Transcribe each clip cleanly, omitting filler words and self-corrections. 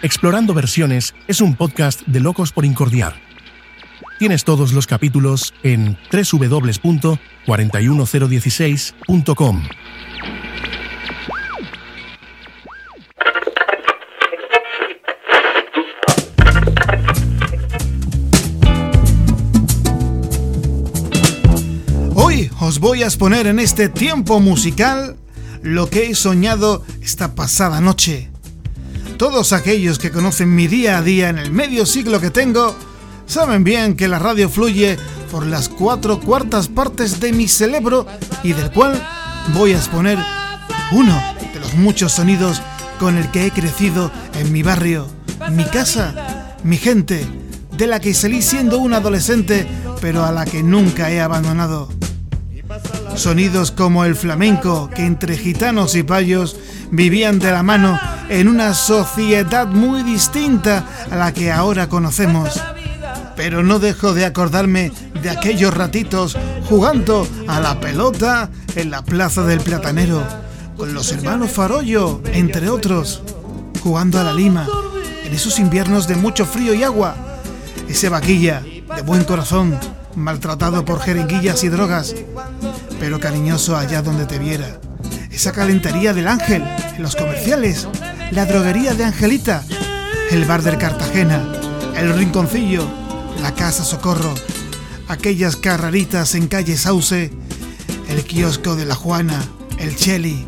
Explorando Versiones es un podcast de Locos por Incordiar. Tienes todos los capítulos en www.41016.com. Hoy os voy a exponer en este tiempo musical lo que he soñado esta pasada noche. Todos aquellos que conocen mi día a día en el medio siglo que tengo saben bien que la radio fluye por las 4/4 partes de mi cerebro y del cual voy a exponer uno de los muchos sonidos con el que he crecido en mi barrio, mi casa, mi gente, de la que salí siendo un adolescente pero a la que nunca he abandonado. Sonidos como el flamenco, que entre gitanos y payos vivían de la mano en una sociedad muy distinta a la que ahora conocemos. Pero no dejo de acordarme de aquellos ratitos jugando a la pelota en la plaza del Platanero, con los hermanos Farollo, entre otros, jugando a la lima, en esos inviernos de mucho frío y agua. Ese vaquilla, de buen corazón, maltratado por jeringuillas y drogas, pero cariñoso allá donde te viera. Esa calentería del Ángel en los comerciales, la droguería de Angelita, el bar del Cartagena, el Rinconcillo, la Casa Socorro, aquellas carreritas en calle Sauce, el kiosco de la Juana, el Cheli,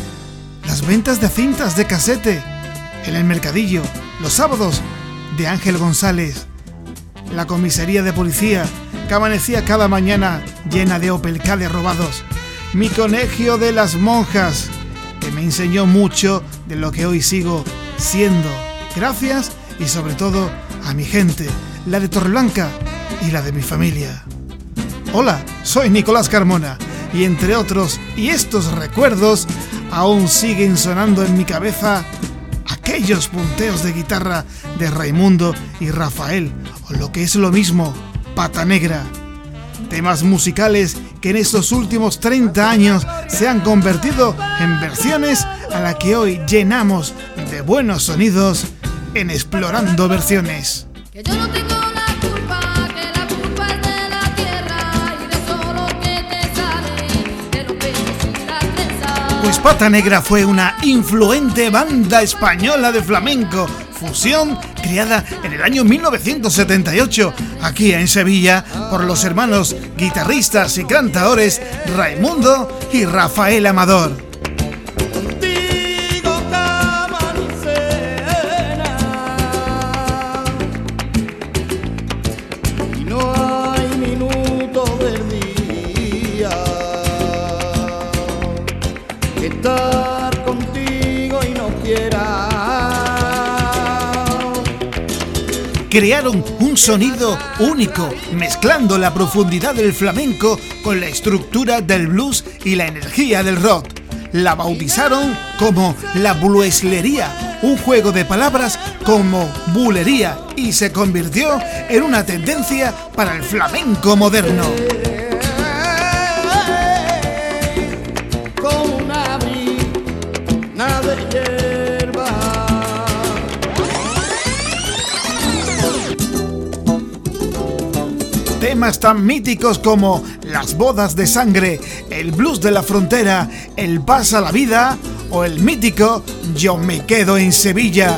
las ventas de cintas de casete en el mercadillo, los sábados de Ángel González, la comisaría de policía que amanecía cada mañana llena de Opel Kadett robados, mi colegio de las monjas, que me enseñó mucho de lo que hoy sigo siendo, gracias y sobre todo a mi gente, la de Torreblanca y la de mi familia. Hola, soy Nicolás Carmona y entre otros y estos recuerdos aún siguen sonando en mi cabeza aquellos punteos de guitarra de Raimundo y Rafael, o lo que es lo mismo, Pata Negra. Temas musicales que en estos últimos 30 años se han convertido en versiones a la que hoy llenamos de buenos sonidos en Explorando Versiones. Que yo no tengo la culpa, que la culpa es de la tierra y de todo lo que te sale, de los peces y las presas. Pues Pata Negra fue una influente banda española de flamenco, fusión creada en el año 1978, aquí en Sevilla, por los hermanos guitarristas y cantadores Raimundo y Rafael Amador. Contigo cama ni cena, y no hay minuto del día que estar contigo y no quiera. Crearon un sonido único, mezclando la profundidad del flamenco con la estructura del blues y la energía del rock. La bautizaron como la blueslería, un juego de palabras como bulería, y se convirtió en una tendencia para el flamenco moderno. Como una brina de hierba, Temas tan míticos como Las bodas de sangre, el blues de la frontera, el Pasa la vida o el mítico Yo me quedo en Sevilla.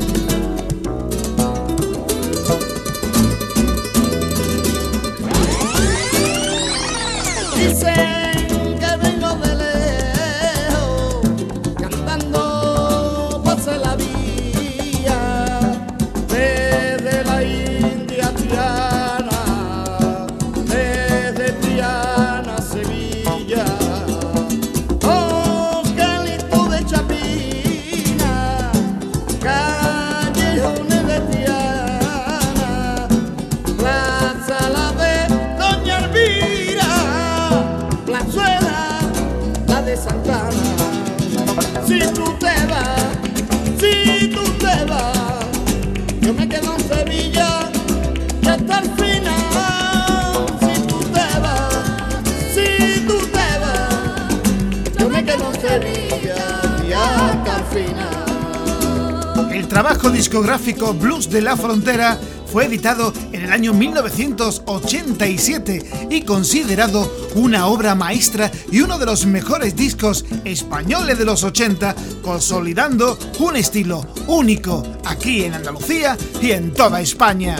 dicen que vengo de lejos, cantando pase la vía, desde la India Triana, desde Triana a Sevilla. Oh, Calito de Chapina, El trabajo discográfico Blues de la Frontera fue editado en el año 1987 y considerado una obra maestra y uno de los mejores discos españoles de los 80, consolidando un estilo único aquí en Andalucía y en toda España.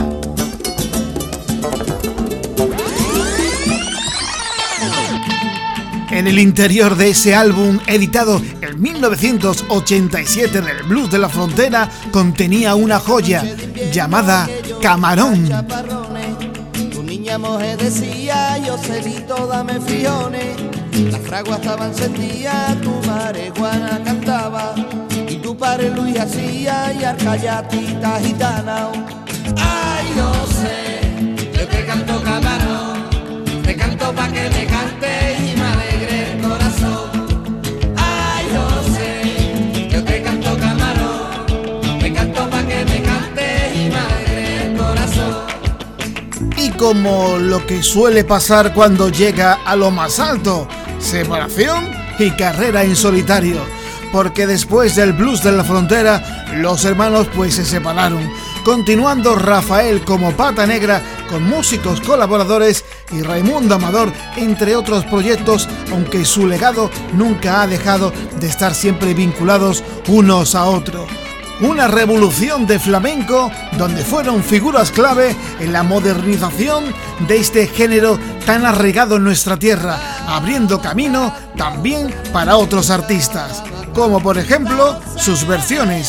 En el interior de ese álbum, editado en 1987 del Blues de la Frontera, contenía una joya llamada Camarón. Tu niña mujer decía, yo celito, dame friones. Las fraguas estaban encendidas, tu marihuana cantaba. Y tu padre Luis hacía, y arcallatita gitana. Ay, yo sé, yo te canto camarón. Te canto pa' que me cante y me alegre el corazón. Ay, yo sé, yo te canto camarón. Te canto pa' que me cante y me alegre el corazón. Y como lo que suele pasar cuando llega a lo más alto, separación y carrera en solitario. Porque después del Blues de la Frontera, los hermanos pues se separaron, continuando Rafael como Pata Negra con músicos colaboradores y Raimundo Amador, entre otros proyectos, aunque su legado nunca ha dejado de estar siempre vinculados unos a otros. Una revolución de flamenco donde fueron figuras clave en la modernización de este género tan arraigado en nuestra tierra, abriendo camino también para otros artistas, como por ejemplo sus versiones.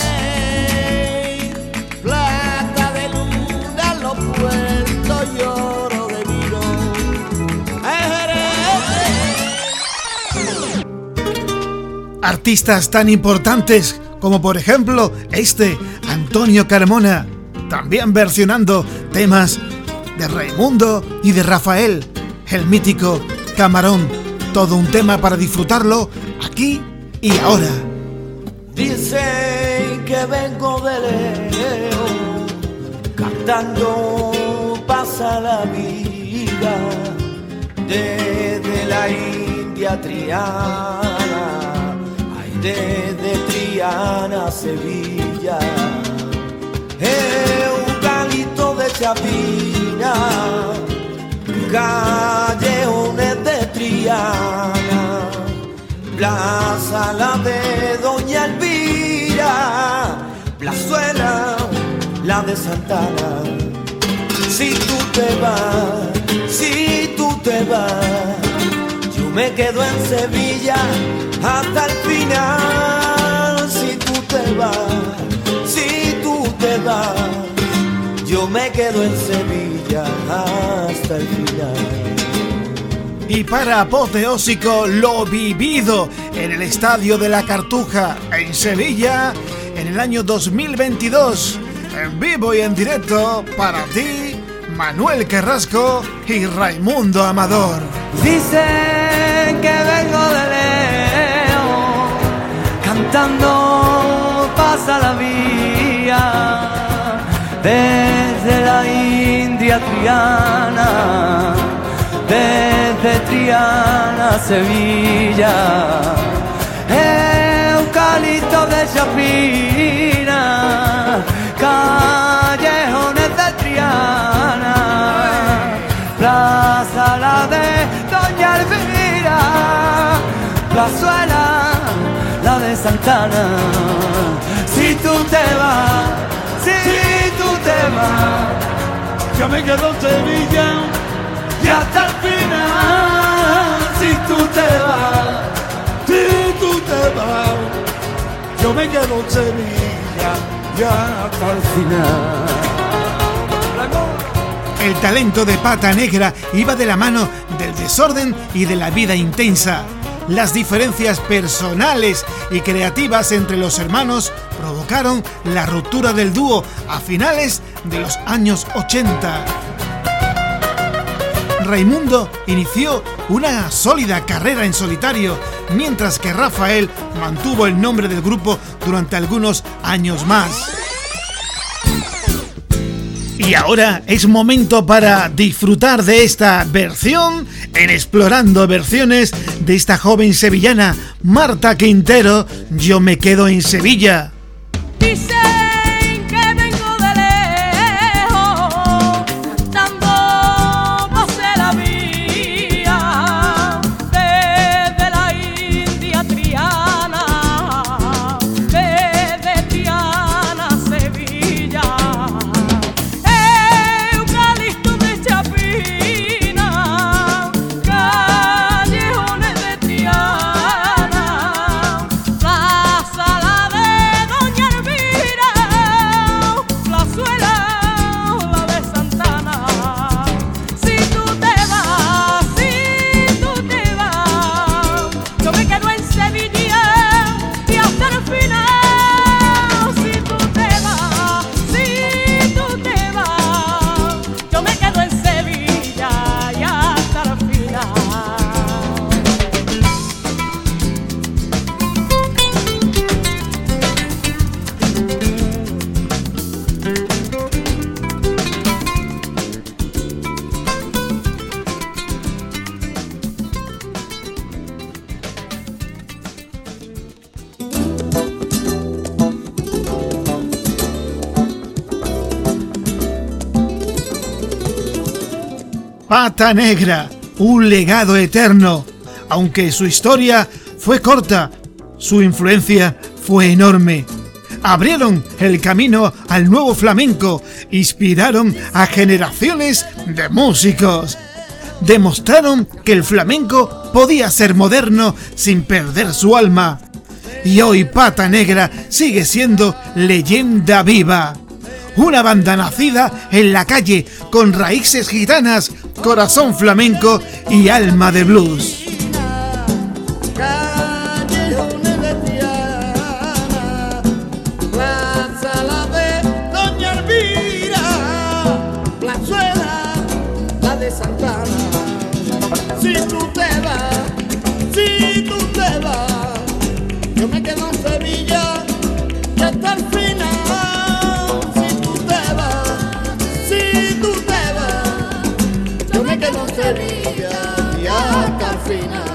Plata de luna, los puertos lloro de vino. Artistas tan importantes como por ejemplo Antonio Carmona, también versionando temas de Raimundo y de Rafael, el mítico Camarón, todo un tema para disfrutarlo aquí y ahora. Dicen que vengo de lejos, cantando pasa la vida, desde la India Triana, ay, desde Triana a Sevilla, Eucalipto de Chapina, callejones de Triana, Plaza la de Doña Elvira, Plazuela la de Santana. Si tú te vas, yo me quedo en Sevilla hasta el final. Si tú te vas, yo me quedo en Sevilla hasta el final. Y para apoteósico lo vivido en el Estadio de la Cartuja en Sevilla en el año 2022, en vivo y en directo para ti, Manuel Carrasco y Raimundo Amador. Dicen que vengo de lejos, cantando pasa la vía, desde la India Triana, desde Triana a Sevilla, Eucalipto de Chapina, callejones de Triana, Plaza la de Doña Elvira, Plazuela la de Santana. Si tú te vas, yo me quedo en Sevilla y hasta el final. Si tú te vas, yo me quedo en Sevilla y hasta el final. El talento de Pata Negra iba de la mano del desorden y de la vida intensa. Las diferencias personales y creativas entre los hermanos provocaron la ruptura del dúo a finales de los años 80. Raimundo inició una sólida carrera en solitario, mientras que Rafael mantuvo el nombre del grupo durante algunos años más. Y ahora es momento para disfrutar de esta versión en Explorando Versiones de esta joven sevillana, Marta Quintero, Yo me quedo en Sevilla. Dice Pata Negra, un legado eterno. Aunque su historia fue corta, su influencia fue enorme. Abrieron el camino al nuevo flamenco, inspiraron a generaciones de músicos. Demostraron que el flamenco podía ser moderno sin perder su alma. Y hoy Pata Negra sigue siendo leyenda viva. Una banda nacida en la calle, con raíces gitanas, corazón flamenco y alma de blues. Si tú te vas, yo me quedo en Sevilla y hasta el final. Si tú te vas, yo me quedo en Sevilla y hasta el final.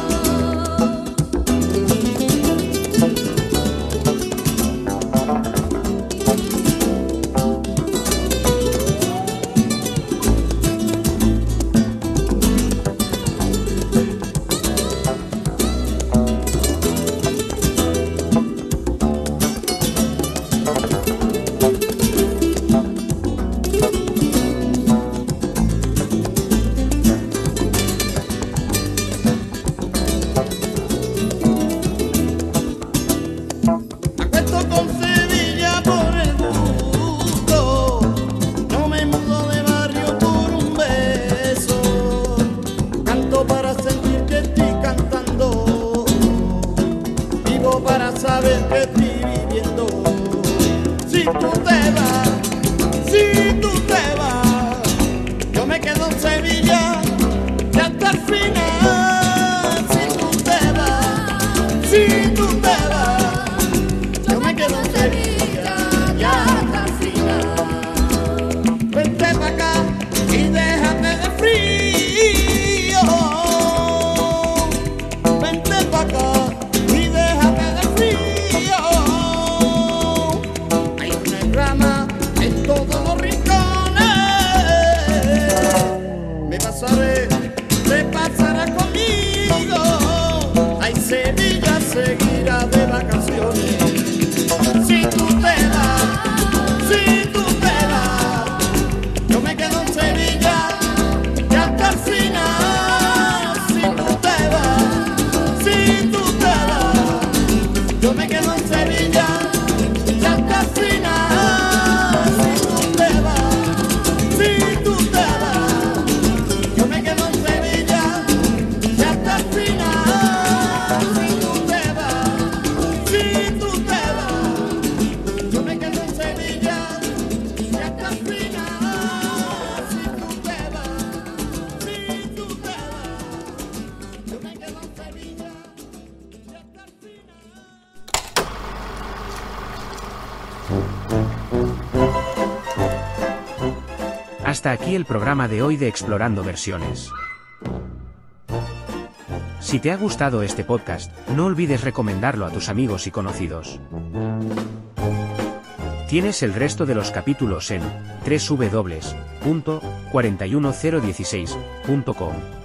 Hasta aquí el programa de hoy de Explorando Versiones. Si te ha gustado este podcast, no olvides recomendarlo a tus amigos y conocidos. Tienes el resto de los capítulos en www.41016.com.